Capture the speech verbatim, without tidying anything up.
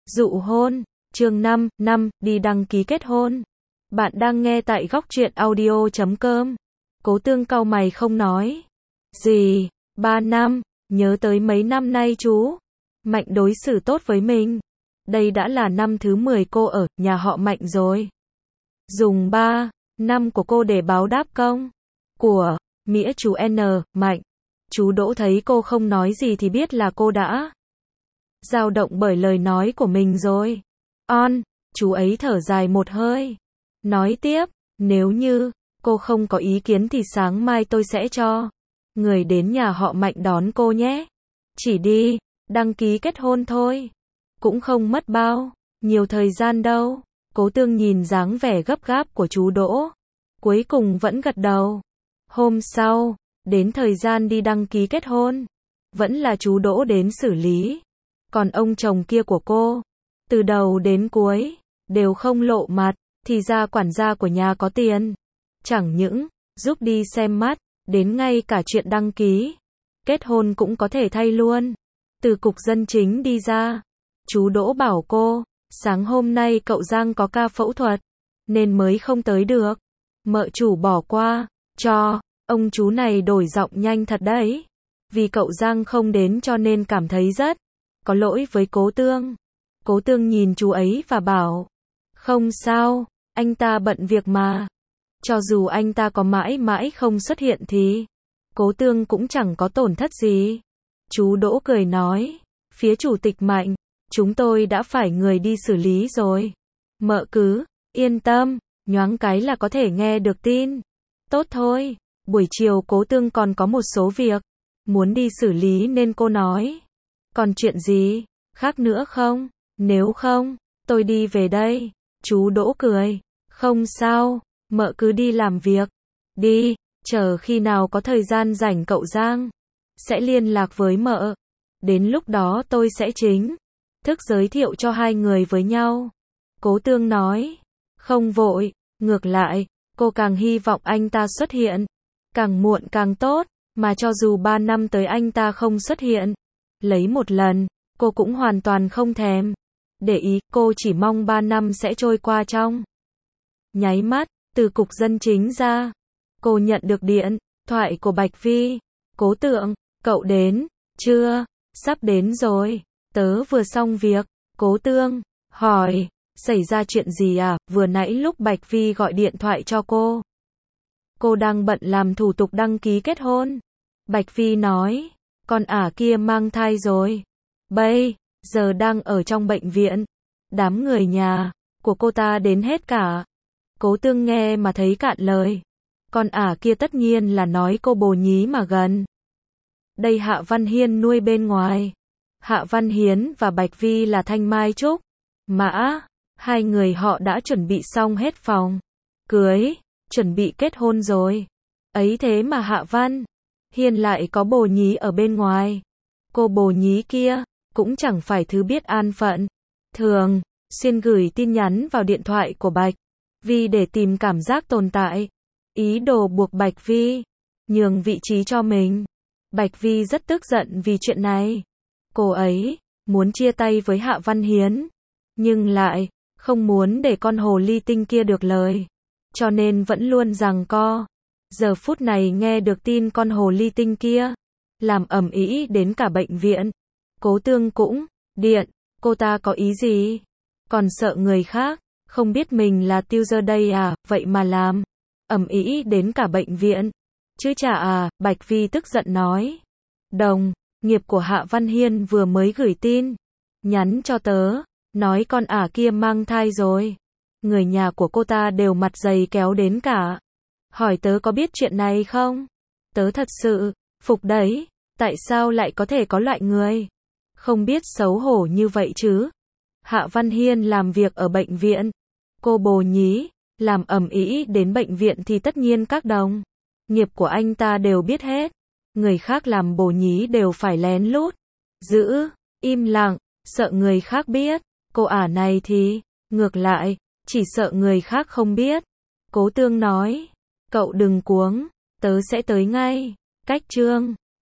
Dụ hôn, chương năm, năm, đi đăng ký kết hôn. Bạn đang nghe tại góc truyện audio chấm com. Cố Tương cau mày không nói gì. Ba năm, nhớ tới mấy năm nay chú Mạnh đối xử tốt với mình. Đây đã là năm thứ mười cô ở nhà họ Mạnh rồi. Dùng ba năm của cô để báo đáp công của nghĩa chú N. Mạnh. Chú Đỗ thấy cô không nói gì thì biết là cô đã dao động bởi lời nói của mình rồi. On, chú ấy thở dài một hơi. Nói tiếp, nếu như cô không có ý kiến thì sáng mai tôi sẽ cho người đến nhà họ Mạnh đón cô nhé. Chỉ đi đăng ký kết hôn thôi. Cũng không mất bao nhiều thời gian đâu. Cố Tương nhìn dáng vẻ gấp gáp của chú Đỗ. Cuối cùng vẫn gật đầu. Hôm sau, đến thời gian đi đăng ký kết hôn. Vẫn là chú Đỗ đến xử lý. Còn ông chồng kia của cô, từ đầu đến cuối, đều không lộ mặt. Thì ra quản gia của nhà có tiền. Chẳng những giúp đi xem mắt, đến ngay cả chuyện đăng ký kết hôn cũng có thể thay luôn. Từ cục dân chính đi ra, chú Đỗ bảo cô, sáng hôm nay cậu Giang có ca phẫu thuật, nên mới không tới được. Mợ chủ bỏ qua cho ông chú này đổi giọng nhanh thật đấy. Vì cậu Giang không đến cho nên cảm thấy rất có lỗi với Cố Tương. Cố Tương nhìn chú ấy và bảo, không sao, anh ta bận việc mà. Cho dù anh ta có mãi mãi không xuất hiện thì Cố Tương cũng chẳng có tổn thất gì. Chú Đỗ cười nói, phía chủ tịch Mạnh, chúng tôi đã phải người đi xử lý rồi. Mợ cứ yên tâm, nhoáng cái là có thể nghe được tin. Tốt thôi, buổi chiều Cố Tương còn có một số việc muốn đi xử lý nên cô nói, còn chuyện gì khác nữa không? Nếu không, tôi đi về đây. Chú Đỗ cười, không sao, mợ cứ đi làm việc đi, chờ khi nào có thời gian rảnh cậu Giang sẽ liên lạc với mợ. Đến lúc đó tôi sẽ chính thức giới thiệu cho hai người với nhau. Cố Tương nói, không vội, ngược lại, cô càng hy vọng anh ta xuất hiện, càng muộn càng tốt, mà cho dù ba năm tới anh ta không xuất hiện, lấy một lần, cô cũng hoàn toàn không thèm để ý. Cô chỉ mong ba năm sẽ trôi qua trong nháy mắt. Từ cục dân chính ra, cô nhận được điện thoại của Bạch Vi. Cố Tượng, cậu đến chưa? Sắp đến rồi, tớ vừa xong việc. Cố Tương hỏi, xảy ra chuyện gì à? Vừa nãy lúc Bạch Vi gọi điện thoại cho cô, cô đang bận làm thủ tục đăng ký kết hôn. Bạch Vi nói, con ả kia mang thai rồi. Bây giờ đang ở trong bệnh viện. Đám người nhà của cô ta đến hết cả. Cố Tương nghe mà thấy cạn lời. Con ả kia tất nhiên là nói cô bồ nhí mà gần đây Hạ Văn Hiên nuôi bên ngoài. Hạ Văn Hiến và Bạch Vi là thanh mai trúc mã. Hai người họ đã chuẩn bị xong hết phòng cưới, chuẩn bị kết hôn rồi. Ấy thế mà Hạ Văn Hiên lại có bồ nhí ở bên ngoài. Cô bồ nhí kia cũng chẳng phải thứ biết an phận, thường xuyên gửi tin nhắn vào điện thoại của Bạch Vi để tìm cảm giác tồn tại, ý đồ buộc Bạch Vi nhường vị trí cho mình. Bạch Vi rất tức giận vì chuyện này. Cô ấy muốn chia tay với Hạ Văn Hiến, nhưng lại không muốn để con hồ ly tinh kia được lời, cho nên vẫn luôn giằng co. Giờ phút này nghe được tin con hồ ly tinh kia làm ầm ĩ đến cả bệnh viện. Cố Tương cũng điện, cô ta có ý gì? Còn sợ người khác không biết mình là tiêu dơ đây à, vậy mà làm ầm ĩ đến cả bệnh viện. Chứ chả à, Bạch Vi tức giận nói. Đồng nghiệp của Hạ Văn Hiên vừa mới gửi tin nhắn cho tớ, nói con ả kia mang thai rồi. Người nhà của cô ta đều mặt dày kéo đến cả. Hỏi tớ có biết chuyện này không? Tớ thật sự phục đấy, tại sao lại có thể có loại người không biết xấu hổ như vậy chứ? Hạ Văn Hiên làm việc ở bệnh viện, cô bồ nhí làm ầm ĩ đến bệnh viện thì tất nhiên các đồng nghiệp của anh ta đều biết hết. Người khác làm bồ nhí đều phải lén lút giữ im lặng, sợ người khác biết. Cô ả này thì ngược lại, chỉ sợ người khác không biết. Cố Tương nói, cậu đừng cuống, tớ sẽ tới ngay. Cách chương